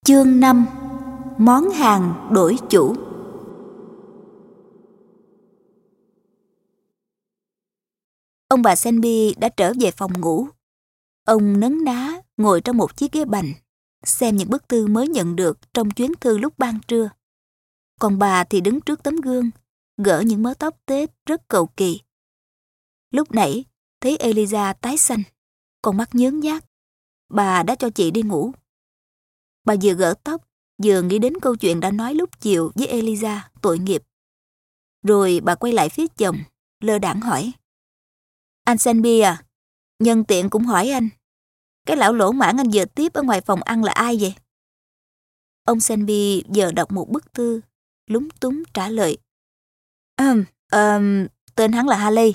Chương 5: Món hàng đổi chủ. Ông bà Selby đã trở về phòng ngủ. Ông nấn ná ngồi trong một chiếc ghế bành, xem những bức thư mới nhận được trong chuyến thư lúc ban trưa. Còn bà thì đứng trước tấm gương, gỡ những mớ tóc tết rất cầu kỳ. Lúc nãy, thấy Eliza tái xanh, con mắt nhớn nhác. Bà đã cho chị đi ngủ. Bà vừa gỡ tóc, vừa nghĩ đến câu chuyện đã nói lúc chiều với Eliza tội nghiệp. Rồi bà quay lại phía chồng, lơ đãng hỏi: "Anh Selby à, nhân tiện cũng hỏi anh, cái lão lỗ mãng anh vừa tiếp ở ngoài phòng ăn là ai vậy?" Ông Selby vừa đọc một bức thư, lúng túng trả lời: Tên hắn là Haley."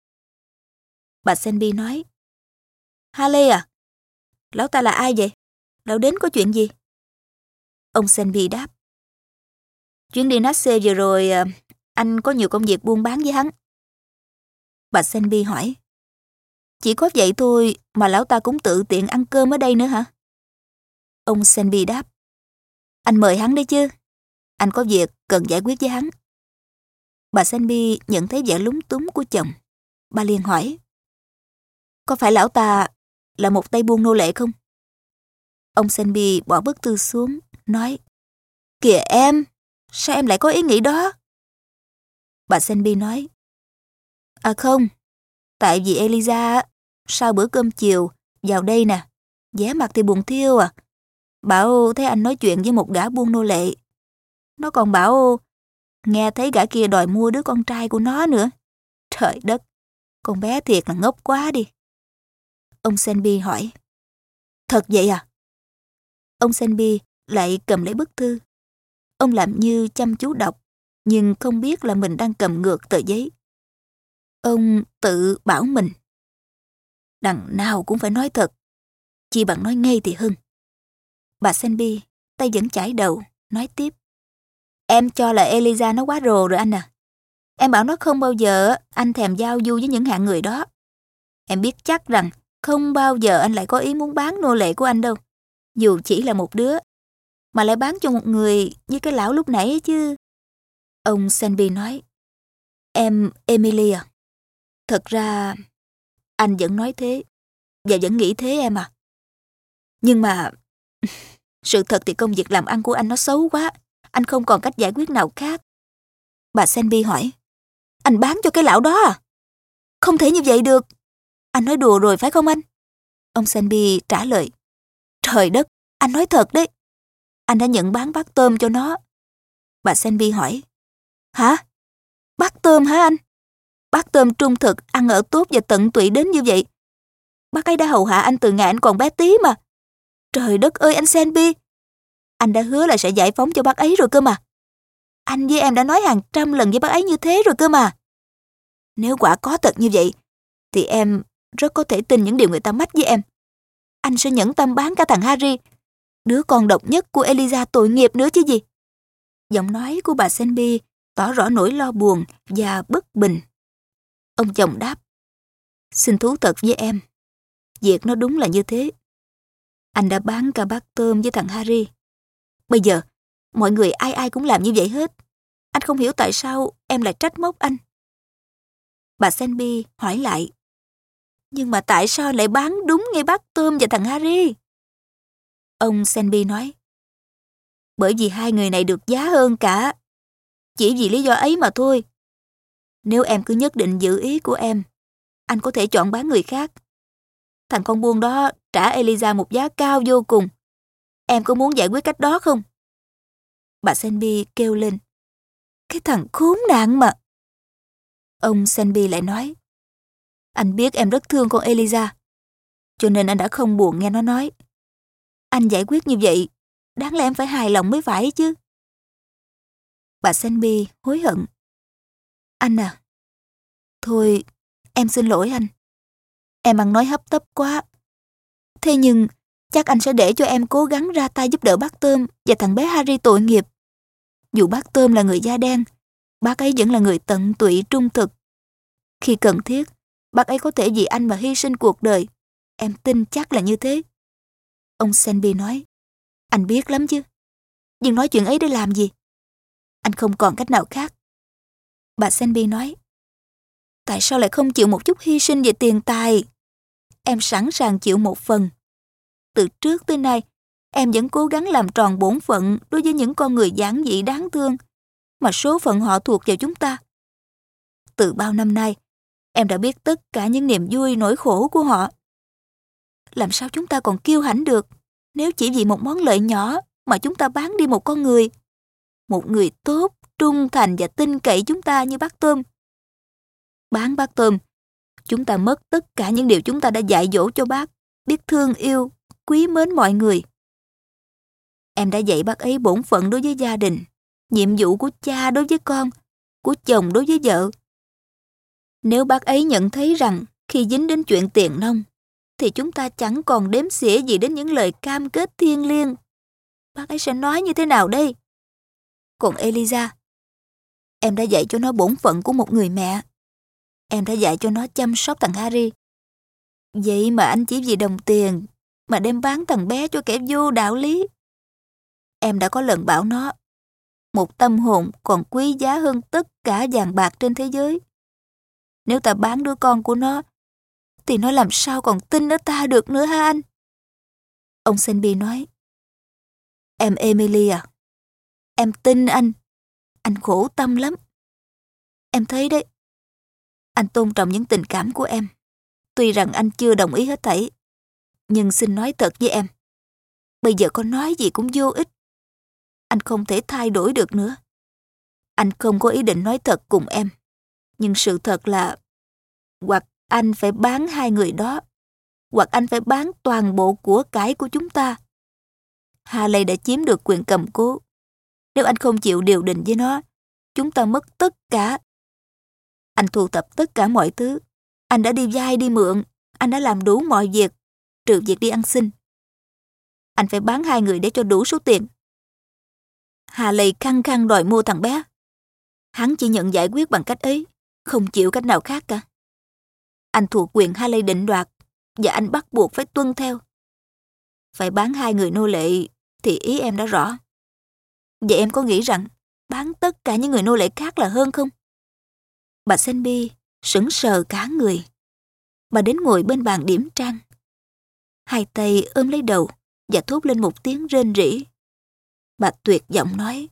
Bà Selby nói: "Haley à? Lão ta là ai vậy? Lão đến có chuyện gì?" Ông Selby đáp: "Chuyến đi Nasse vừa rồi, anh có nhiều công việc buôn bán với hắn." Bà Selby hỏi: "Chỉ có vậy thôi mà lão ta cũng tự tiện ăn cơm ở đây nữa hả?" Ông Selby đáp: "Anh mời hắn đấy chứ. Anh có việc cần giải quyết với hắn." Bà Selby nhận thấy vẻ lúng túng của chồng. Bà liền hỏi: "Có phải lão ta là một tay buôn nô lệ không?" Ông Selby bỏ bức thư xuống, nói: "Kìa em, sao em lại có ý nghĩ đó?" Bà Selby nói: "À không, tại vì Eliza sau bữa cơm chiều vào đây nè, vẻ mặt thì buồn thiêu à. Bảo thấy anh nói chuyện với một gã buôn nô lệ. Nó còn bảo nghe thấy gã kia đòi mua đứa con trai của nó nữa. Trời đất, con bé thiệt là ngốc quá đi." Ông Selby hỏi: "Thật vậy à?" Ông Selby lại cầm lấy bức thư. Ông làm như chăm chú đọc, nhưng không biết là mình đang cầm ngược tờ giấy. Ông tự bảo mình: đằng nào cũng phải nói thật, chi bằng nói ngay thì hơn. Bà Selby tay vẫn chải đầu, nói tiếp: "Em cho là Eliza nó quá rồ rồi anh à. Em bảo nó không bao giờ anh thèm giao du với những hạng người đó. Em biết chắc rằng không bao giờ anh lại có ý muốn bán nô lệ của anh đâu, dù chỉ là một đứa, mà lại bán cho một người như cái lão lúc nãy ấy chứ." Ông Selby nói: "Em Emily à, thật ra anh vẫn nói thế và vẫn nghĩ thế em à. Nhưng mà sự thật thì công việc làm ăn của anh nó xấu quá, anh không còn cách giải quyết nào khác." Bà Selby hỏi: "Anh bán cho cái lão đó à? Không thể như vậy được. Anh nói đùa rồi phải không anh?" Ông Selby trả lời: "Trời đất, anh nói thật đấy. Anh đã nhận bán bát tôm cho nó." Bà Selby hỏi: "Hả? Bát tôm hả anh? Bát tôm trung thực, ăn ở tốt và tận tụy đến như vậy. Bác ấy đã hầu hạ anh từ ngày anh còn bé tí mà. Trời đất ơi anh Selby, anh đã hứa là sẽ giải phóng cho bác ấy rồi cơ mà. Anh với em đã nói hàng trăm lần với bác ấy như thế rồi cơ mà. Nếu quả có thật như vậy, thì em rất có thể tin những điều người ta mách với em. Anh sẽ nhẫn tâm bán cả thằng Harry, đứa con độc nhất của Eliza tội nghiệp nữa chứ gì." Giọng nói của bà Selby tỏ rõ nỗi lo buồn và bất bình. Ông chồng đáp: "Xin thú thật với em, việc nó đúng là như thế. Anh đã bán cả bát tôm với thằng Harry. Bây giờ, mọi người ai ai cũng làm như vậy hết. Anh không hiểu tại sao em lại trách móc anh." Bà Selby hỏi lại: "Nhưng mà tại sao lại bán đúng ngay bát tôm và thằng Harry?" Ông Selby nói: "Bởi vì hai người này được giá hơn cả. Chỉ vì lý do ấy mà thôi. Nếu em cứ nhất định giữ ý của em, anh có thể chọn bán người khác. Thằng con buôn đó trả Eliza một giá cao vô cùng. Em có muốn giải quyết cách đó không?" Bà Selby kêu lên: "Cái thằng khốn nạn mà." Ông Selby lại nói: "Anh biết em rất thương con Eliza, cho nên anh đã không buồn nghe nó nói. Anh giải quyết như vậy, đáng lẽ em phải hài lòng mới phải chứ." Bà Selby hối hận: "Anh à, thôi, em xin lỗi anh. Em ăn nói hấp tấp quá. Thế nhưng, chắc anh sẽ để cho em cố gắng ra tay giúp đỡ bác Tôm và thằng bé Harry tội nghiệp. Dù bác Tôm là người da đen, bác ấy vẫn là người tận tụy trung thực. Khi cần thiết, bác ấy có thể vì anh mà hy sinh cuộc đời. Em tin chắc là như thế." Ông Selby nói: Anh biết lắm chứ. Nhưng nói chuyện ấy để làm gì? Anh không còn cách nào khác. Bà Selby nói. Tại sao lại không chịu một chút hy sinh về tiền tài? Em sẵn sàng chịu một phần. Từ trước tới nay, em vẫn cố gắng làm tròn bổn phận đối với những con người giản dị đáng thương mà số phận họ thuộc vào chúng ta. Từ bao năm nay, em đã biết tất cả những niềm vui nỗi khổ của họ. Làm sao chúng ta còn kiêu hãnh được nếu chỉ vì một món lợi nhỏ mà chúng ta bán đi một con người? Một người tốt, trung thành và tin cậy chúng ta như bác Tôm. Bán bác Tôm, chúng ta mất tất cả những điều chúng ta đã dạy dỗ cho bác, biết thương yêu, quý mến mọi người. Em đã dạy bác ấy bổn phận đối với gia đình, nhiệm vụ của cha đối với con, của chồng đối với vợ. Nếu bác ấy nhận thấy rằng khi dính đến chuyện tiền nong, thì chúng ta chẳng còn đếm xỉa gì đến những lời cam kết thiêng liêng, bác ấy sẽ nói như thế nào đây? Còn Eliza, em đã dạy cho nó bổn phận của một người mẹ. Em đã dạy cho nó chăm sóc thằng Harry. Vậy mà anh chỉ vì đồng tiền mà đem bán thằng bé cho kẻ vô đạo lý. Em đã có lần bảo nó, một tâm hồn còn quý giá hơn tất cả vàng bạc trên thế giới. Nếu ta bán đứa con của nó, thì nó làm sao còn tin ở ta được nữa hả anh? Ông Selby nói, em Emily à, em tin anh khổ tâm lắm. Em thấy đấy, anh tôn trọng những tình cảm của em. Tuy rằng anh chưa đồng ý hết thảy, nhưng xin nói thật với em, bây giờ có nói gì cũng vô ích. Anh không thể thay đổi được nữa. Anh không có ý định nói thật cùng em, nhưng sự thật là hoặc anh phải bán hai người đó, hoặc anh phải bán toàn bộ của cải của chúng ta. Harley đã chiếm được quyền cầm cố. Nếu anh không chịu điều đình với nó, chúng ta mất tất cả. Anh thu thập tất cả mọi thứ. Anh đã đi vay đi mượn. Anh đã làm đủ mọi việc, trừ việc đi ăn xin. Anh phải bán hai người để cho đủ số tiền. Harley khăng khăng đòi mua thằng bé. Hắn chỉ nhận giải quyết bằng cách ấy, không chịu cách nào khác cả. Anh thuộc quyền Harley định đoạt, và anh bắt buộc phải tuân theo. Phải bán hai người nô lệ thì ý em đã rõ. Vậy em có nghĩ rằng bán tất cả những người nô lệ khác là hơn không? Bà Selby sững sờ cả người. Bà đến ngồi bên bàn điểm trang. Hai tay ôm lấy đầu và thốt lên một tiếng rên rỉ. Bà tuyệt vọng nói,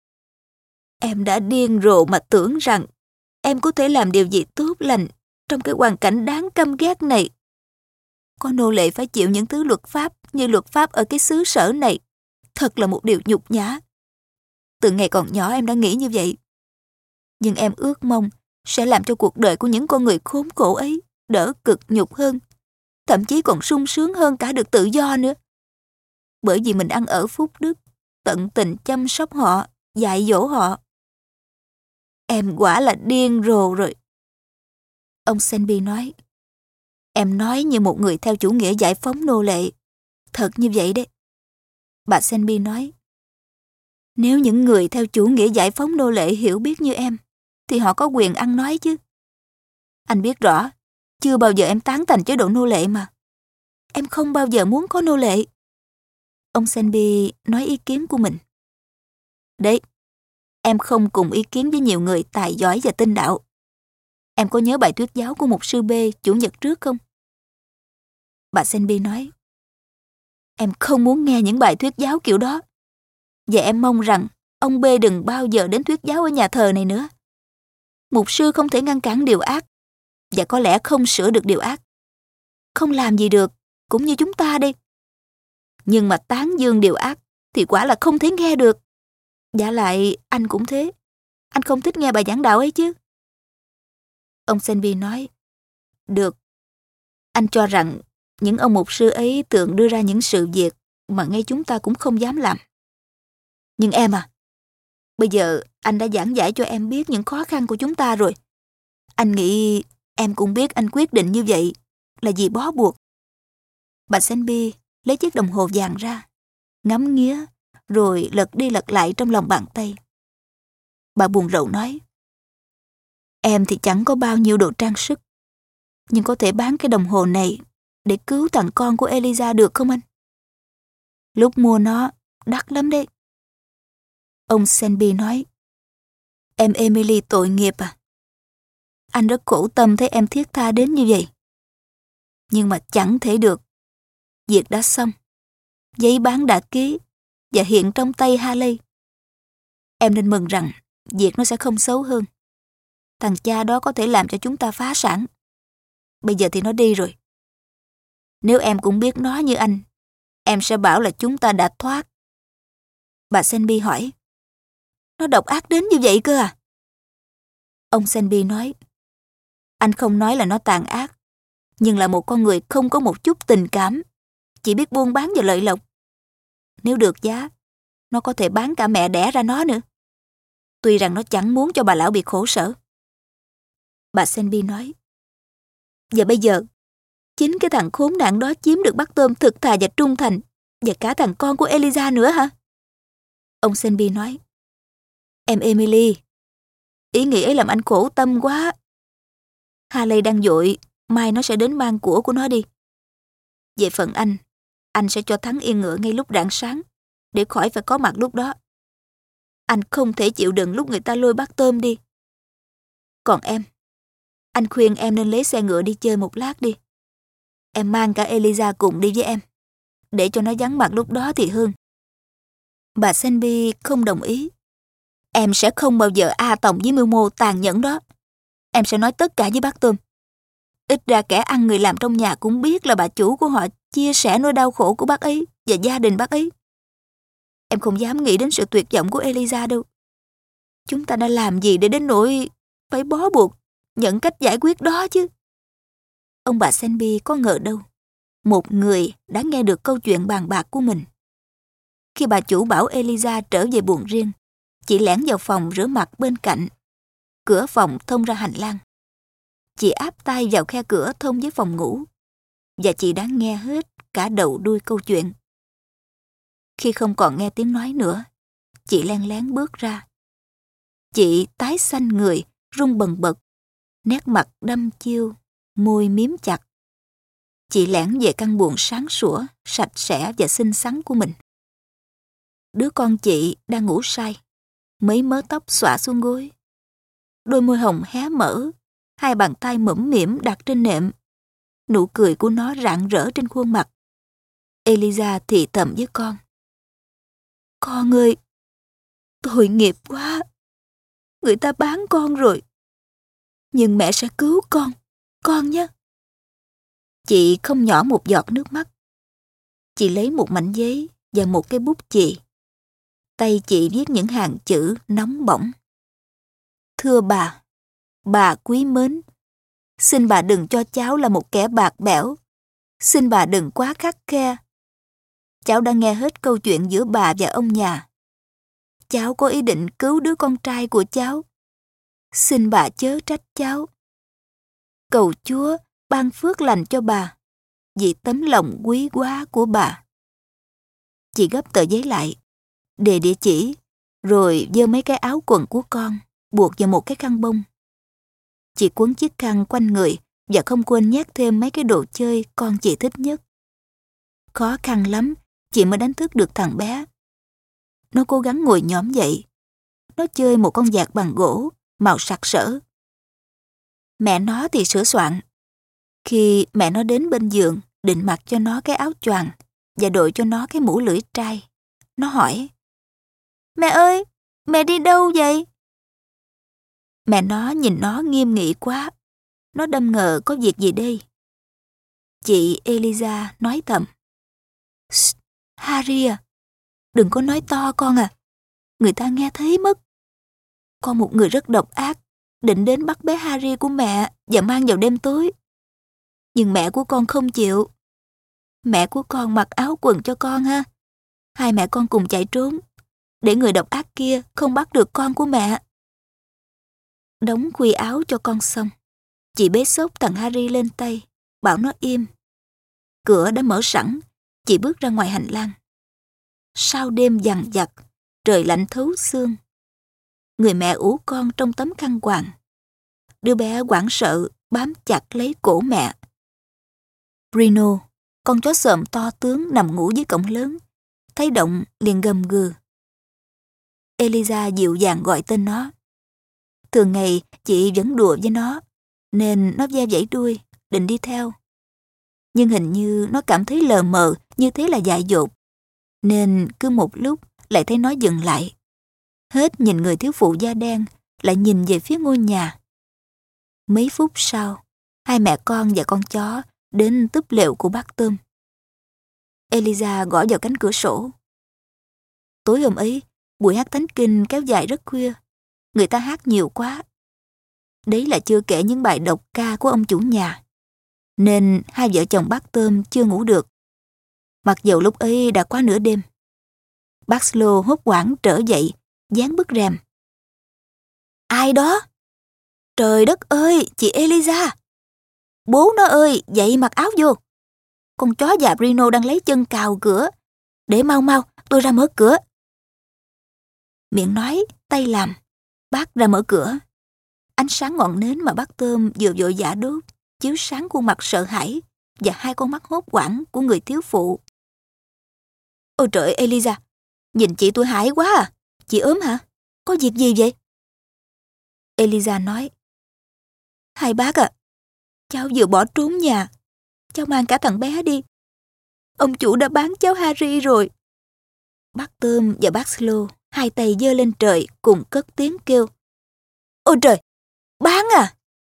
em đã điên rồ mà tưởng rằng em có thể làm điều gì tốt lành trong cái hoàn cảnh đáng căm ghét này. Có nô lệ phải chịu những thứ luật pháp như luật pháp ở cái xứ sở này. Thật là một điều nhục nhã. Từ ngày còn nhỏ em đã nghĩ như vậy. Nhưng em ước mong sẽ làm cho cuộc đời của những con người khốn khổ ấy đỡ cực nhục hơn, thậm chí còn sung sướng hơn cả được tự do nữa. Bởi vì mình ăn ở phúc đức, tận tình chăm sóc họ, dạy dỗ họ. Em quả là điên rồ rồi. Ông Selby nói, em nói như một người theo chủ nghĩa giải phóng nô lệ. Thật như vậy đấy. Bà Selby nói, nếu những người theo chủ nghĩa giải phóng nô lệ hiểu biết như em, thì họ có quyền ăn nói chứ. Anh biết rõ, chưa bao giờ em tán thành chế độ nô lệ mà. Em không bao giờ muốn có nô lệ. Ông Selby nói ý kiến của mình. Đấy, em không cùng ý kiến với nhiều người tài giỏi và tinh đạo. Em có nhớ bài thuyết giáo của mục sư B chủ nhật trước không? Bà Selby nói, em không muốn nghe những bài thuyết giáo kiểu đó. Và em mong rằng ông B đừng bao giờ đến thuyết giáo ở nhà thờ này nữa. Mục sư không thể ngăn cản điều ác, và có lẽ không sửa được điều ác. Không làm gì được, cũng như chúng ta đây. Nhưng mà tán dương điều ác thì quả là không thể nghe được. Vả lại anh cũng thế. Anh không thích nghe bài giảng đạo ấy chứ? Ông Selby nói, được. Anh cho rằng những ông mục sư ấy thường đưa ra những sự việc mà ngay chúng ta cũng không dám làm. Nhưng em à, bây giờ anh đã giảng giải cho em biết những khó khăn của chúng ta rồi. Anh nghĩ em cũng biết anh quyết định như vậy là vì bó buộc. Bà Selby lấy chiếc đồng hồ vàng ra, ngắm nghía, rồi lật đi lật lại trong lòng bàn tay. Bà buồn rầu nói, em thì chẳng có bao nhiêu đồ trang sức, nhưng có thể bán cái đồng hồ này để cứu thằng con của Eliza được không anh? Lúc mua nó, đắt lắm đấy. Ông Selby nói, em Emily tội nghiệp à. Anh rất khổ tâm thấy em thiết tha đến như vậy. Nhưng mà chẳng thể được. Việc đã xong. Giấy bán đã ký và hiện trong tay Haley. Em nên mừng rằng việc nó sẽ không xấu hơn. Thằng cha đó có thể làm cho chúng ta phá sản. Bây giờ thì nó đi rồi. Nếu em cũng biết nó như anh, em sẽ bảo là chúng ta đã thoát. Bà Selby hỏi, nó độc ác đến như vậy cơ à? Ông Selby nói, anh không nói là nó tàn ác, nhưng là một con người không có một chút tình cảm, chỉ biết buôn bán và lợi lộc. Nếu được giá, nó có thể bán cả mẹ đẻ ra nó nữa. Tuy rằng nó chẳng muốn cho bà lão bị khổ sở. Bà Selby nói, và bây giờ, chính cái thằng khốn nạn đó chiếm được bát tôm thực thà và trung thành, và cả thằng con của Eliza nữa hả? Ông Selby nói, em Emily, ý nghĩ ấy làm anh khổ tâm quá. Haley đang vội, mai nó sẽ đến mang của nó đi. Về phần anh sẽ cho Thắng yên ngựa ngay lúc rạng sáng, để khỏi phải có mặt lúc đó. Anh không thể chịu đựng lúc người ta lôi bát tôm đi. Còn em, anh khuyên em nên lấy xe ngựa đi chơi một lát đi. Em mang cả Eliza cùng đi với em, để cho nó vắng mặt lúc đó thì hơn. Bà Selby không đồng ý. Em sẽ không bao giờ tòng với mưu mô tàn nhẫn đó. Em sẽ nói tất cả với bác Tôm. Ít ra kẻ ăn người làm trong nhà cũng biết là bà chủ của họ chia sẻ nỗi đau khổ của bác ấy và gia đình bác ấy. Em không dám nghĩ đến sự tuyệt vọng của Eliza đâu. Chúng ta đã làm gì để đến nỗi phải bó buộc nhận cách giải quyết đó chứ? Ông bà Selby có ngờ đâu một người đã nghe được câu chuyện bàn bạc của mình. Khi bà chủ bảo Eliza trở về buồng riêng, chị lẻn vào phòng rửa mặt bên cạnh. Cửa phòng thông ra hành lang. Chị áp tai vào khe cửa thông với phòng ngủ, và chị đã nghe hết cả đầu đuôi câu chuyện. Khi không còn nghe tiếng nói nữa, chị len lén bước ra. Chị tái xanh người, run bần bật, nét mặt đăm chiêu, môi miếm chặt. Chị lẻn về căn buồng sáng sủa, sạch sẽ và xinh xắn của mình. Đứa con chị đang ngủ say, mấy mớ tóc xõa xuống gối. Đôi môi hồng hé mở, hai bàn tay mõm mĩm đặt trên nệm. Nụ cười của nó rạng rỡ trên khuôn mặt. Eliza thì thầm với con. Con ơi, tội nghiệp quá. Người ta bán con rồi. Nhưng mẹ sẽ cứu con nhé. Chị không nhỏ một giọt nước mắt. Chị lấy một mảnh giấy và một cái bút chì. Tay chị viết những hàng chữ nóng bỏng. Thưa bà quý mến, xin bà đừng cho cháu là một kẻ bạc bẽo. Xin bà đừng quá khắt khe. Cháu đã nghe hết câu chuyện giữa bà và ông nhà. Cháu có ý định cứu đứa con trai của cháu. Xin bà chớ trách cháu. Cầu Chúa ban phước lành cho bà, vì tấm lòng quý quá của bà. Chị gấp tờ giấy lại, đề địa chỉ, rồi giơ mấy cái áo quần của con, buộc vào một cái khăn bông. Chị quấn chiếc khăn quanh người và không quên nhét thêm mấy cái đồ chơi con chị thích nhất. Khó khăn lắm, chị mới đánh thức được thằng bé. Nó cố gắng ngồi nhõm dậy. Nó chơi một con vạc bằng gỗ, màu sặc sỡ. Mẹ nó thì sửa soạn. Khi mẹ nó đến bên giường, định mặc cho nó cái áo choàng và đội cho nó cái mũ lưỡi trai, nó hỏi: Mẹ ơi, mẹ đi đâu vậy? Mẹ nó nhìn nó nghiêm nghị quá. Nó đâm ngờ có việc gì đây. Chị Eliza nói thầm: Harry à, đừng có nói to con à. Người ta nghe thấy mất. Con một người rất độc ác, định đến bắt bé Harry của mẹ và mang vào đêm tối. Nhưng mẹ của con không chịu. Mẹ của con mặc áo quần cho con ha. Hai mẹ con cùng chạy trốn, để người độc ác kia không bắt được con của mẹ. Đóng khuy áo cho con xong, chị bế xốc thằng Harry lên tay, bảo nó im. Cửa đã mở sẵn, chị bước ra ngoài hành lang. Sau đêm dằn vặt, trời lạnh thấu xương. Người mẹ ủ con trong tấm khăn quàng. Đứa bé hoảng sợ bám chặt lấy cổ mẹ. Bruno, con chó xồm to tướng nằm ngủ dưới cổng lớn, thấy động liền gầm gừ. Eliza dịu dàng gọi tên nó. Thường ngày chị vẫn đùa với nó, nên nó ve vẫy đuôi, định đi theo. Nhưng hình như nó cảm thấy lờ mờ như thế là dại dột, nên cứ một lúc lại thấy nó dừng lại. Hết nhìn người thiếu phụ da đen, lại nhìn về phía ngôi nhà. Mấy phút sau, hai mẹ con và con chó đến túp lều của bác Tôm. Eliza gõ vào cánh cửa sổ. Tối hôm ấy, buổi hát thánh kinh kéo dài rất khuya. Người ta hát nhiều quá. Đấy là chưa kể những bài đọc ca của ông chủ nhà. Nên hai vợ chồng bác Tôm chưa ngủ được. Mặc dầu lúc ấy đã quá nửa đêm. Bác Slow hốt hoảng trở dậy, dán bức rèm. Ai đó? Trời đất ơi, chị Eliza! Bố nó ơi, dậy mặc áo vô. Con chó già Bruno đang lấy chân cào cửa. Để mau mau, tôi ra mở cửa. Miệng nói, tay làm. Bác ra mở cửa. Ánh sáng ngọn nến mà bác Tôm vừa vội vã đốt chiếu sáng khuôn mặt sợ hãi và hai con mắt hốt hoảng của người thiếu phụ. Ôi trời, Eliza, nhìn chị tôi hãi quá à. Chị ốm hả? Có việc gì vậy? Eliza nói. Hai bác à, cháu vừa bỏ trốn nhà. Cháu mang cả thằng bé đi. Ông chủ đã bán cháu Harry rồi. Bác Tôm và bác Slow hai tay giơ lên trời cùng cất tiếng kêu. Ôi trời, bán à?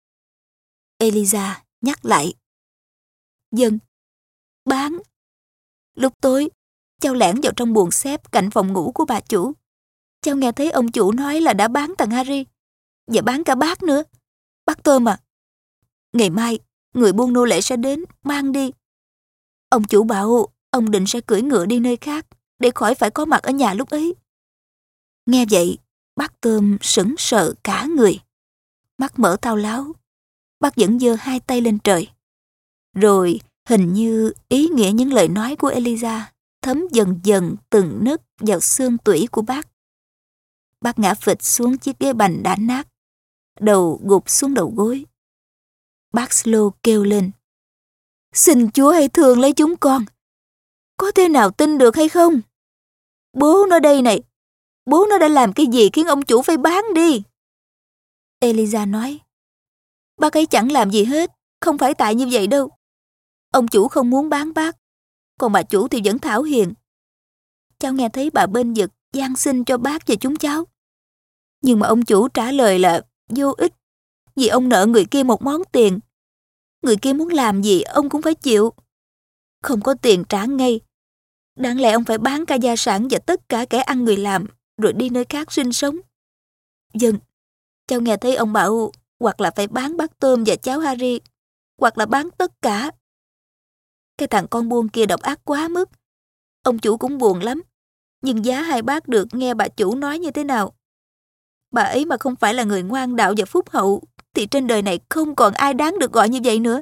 Eliza nhắc lại. Dân, bán. Lúc tối, cháu lẻn vào trong buồng xếp cạnh phòng ngủ của bà chủ. Cháu nghe thấy ông chủ nói là đã bán thằng Harry. Và bán cả bác nữa. Bác Tôm à, ngày mai, người buôn nô lệ sẽ đến, mang đi. Ông chủ bảo ông định sẽ cưỡi ngựa đi nơi khác, để khỏi phải có mặt ở nhà lúc ấy. Nghe vậy, bác Tôm sững sờ cả người. Mắt mở thao láo, bác vẫn giơ hai tay lên trời. Rồi, hình như ý nghĩa những lời nói của Eliza thấm dần dần từng nấc vào xương tủy của bác. Bác ngã phịch xuống chiếc ghế bành đã nát, đầu gục xuống đầu gối. Bác Slow kêu lên. Xin Chúa hãy thương lấy chúng con. Có thể nào tin được hay không? Bố nó đây này. Bố nó đã làm cái gì khiến ông chủ phải bán đi? Eliza nói. Bác ấy chẳng làm gì hết. Không phải tại như vậy đâu. Ông chủ không muốn bán bác. Còn bà chủ thì vẫn thảo hiền. Cháu nghe thấy bà bên vực van xin cho bác và chúng cháu. Nhưng mà ông chủ trả lời là vô ích. Vì ông nợ người kia một món tiền. Người kia muốn làm gì ông cũng phải chịu. Không có tiền trả ngay. Đáng lẽ ông phải bán cả gia sản và tất cả kẻ ăn người làm, rồi đi nơi khác sinh sống. Dân, cháu nghe thấy ông bảo hoặc là phải bán bác Tôm và cháu Harry, hoặc là bán tất cả. Cái thằng con buôn kia độc ác quá mức. Ông chủ cũng buồn lắm. Nhưng giá hai bác được nghe bà chủ nói như thế nào. Bà ấy mà không phải là người ngoan đạo và phúc hậu, thì trên đời này không còn ai đáng được gọi như vậy nữa.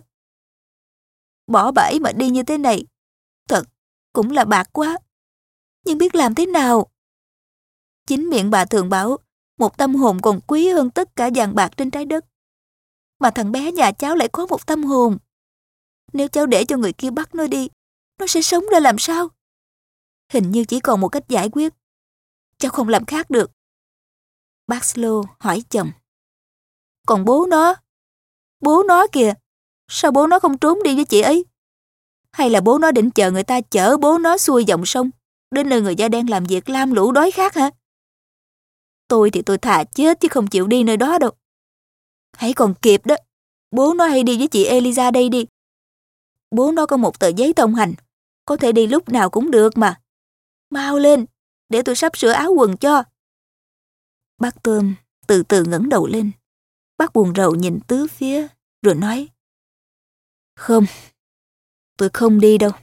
Bỏ bà ấy mà đi như thế này, thật cũng là bạc quá. Nhưng biết làm thế nào? Chính miệng bà thường bảo, một tâm hồn còn quý hơn tất cả vàng bạc trên trái đất. Mà thằng bé nhà cháu lại có một tâm hồn. Nếu cháu để cho người kia bắt nó đi, nó sẽ sống ra làm sao? Hình như chỉ còn một cách giải quyết. Cháu không làm khác được. Bác Slow hỏi chồng. Còn bố nó kìa, sao bố nó không trốn đi với chị ấy? Hay là bố nó định chờ người ta chở bố nó xuôi dòng sông, đến nơi người da đen làm việc lam lũ đói khát hả? Tôi thì tôi thà chết chứ không chịu đi nơi đó đâu. Hãy còn kịp đó, bố nó hay đi với chị Eliza đây đi. Bố nó có một tờ giấy thông hành, có thể đi lúc nào cũng được mà. Mau lên, để tôi sắp sửa áo quần cho. Bác Tôm từ từ ngẩng đầu lên. Bác buồn rầu nhìn tứ phía, rồi nói. Không, tôi không đi đâu.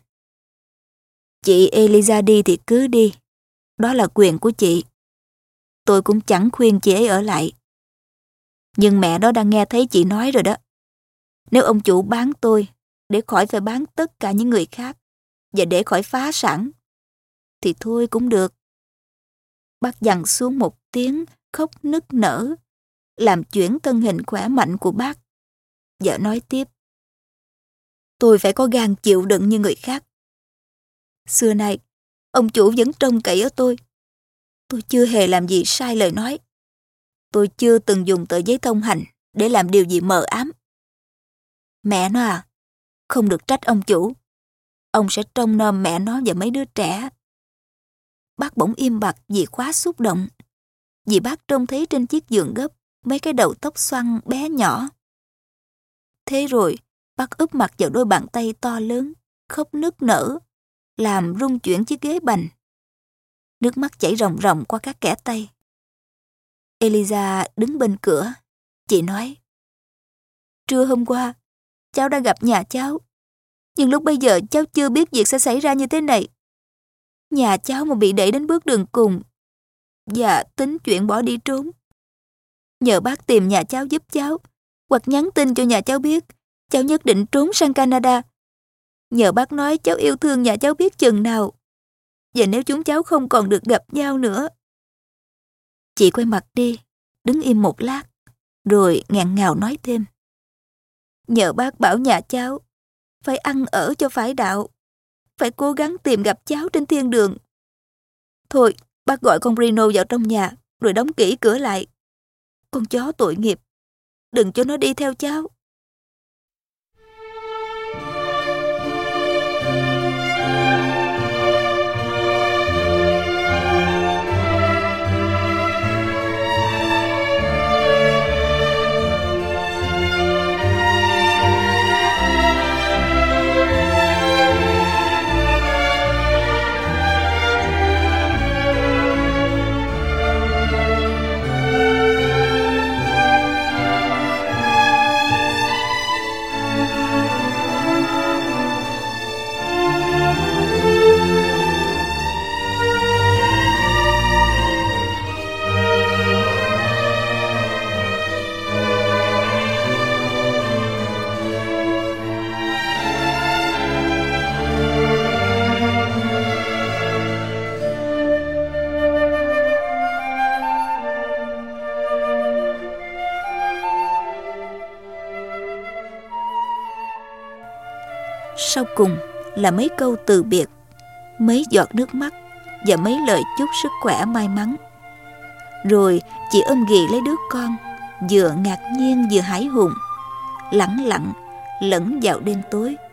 Chị Eliza đi thì cứ đi. Đó là quyền của chị. Tôi cũng chẳng khuyên chị ấy ở lại. Nhưng mẹ đó đang nghe thấy chị nói rồi đó. Nếu ông chủ bán tôi, để khỏi phải bán tất cả những người khác, và để khỏi phá sản, thì thôi cũng được. Bác dằn xuống một tiếng khóc nức nở, làm chuyển thân hình khỏe mạnh của bác. Vợ nói tiếp. Tôi phải có gan chịu đựng như người khác. Xưa nay, Ông chủ vẫn trông cậy ở tôi. Tôi chưa hề làm gì sai lời nói. Tôi chưa từng dùng tờ giấy thông hành để làm điều gì mờ ám. Mẹ nó à, không được trách ông chủ. Ông sẽ trông nom mẹ nó và mấy đứa trẻ. Bác bỗng im bặt vì quá xúc động. Vì bác trông thấy trên chiếc giường gấp mấy cái đầu tóc xoăn bé nhỏ. Thế rồi, bác úp mặt vào đôi bàn tay to lớn, khóc nức nở, làm rung chuyển chiếc ghế bành. Nước mắt chảy ròng ròng qua các kẽ tay. Eliza đứng bên cửa. Chị nói: trưa hôm qua, cháu đã gặp nhà cháu. Nhưng lúc bây giờ cháu chưa biết việc sẽ xảy ra như thế này. Nhà cháu mà bị đẩy đến bước đường cùng và tính chuyện bỏ đi trốn. Nhờ bác tìm nhà cháu giúp cháu, hoặc nhắn tin cho nhà cháu biết cháu nhất định trốn sang Canada. Nhờ bác nói cháu yêu thương nhà cháu biết chừng nào. Và nếu chúng cháu không còn được gặp nhau nữa. Chị quay mặt đi, đứng im một lát, rồi nghẹn ngào nói thêm: nhờ bác bảo nhà cháu phải ăn ở cho phải đạo, phải cố gắng tìm gặp cháu trên thiên đường. Thôi, bác gọi con Reno vào trong nhà, rồi đóng kỹ cửa lại. Con chó tội nghiệp, đừng cho nó đi theo cháu. Sau cùng là mấy câu từ biệt, mấy giọt nước mắt và mấy lời chúc sức khỏe may mắn. Rồi chị ôm ghì lấy đứa con, vừa ngạc nhiên vừa hãi hùng, lẳng lặng lẫn vào đêm tối.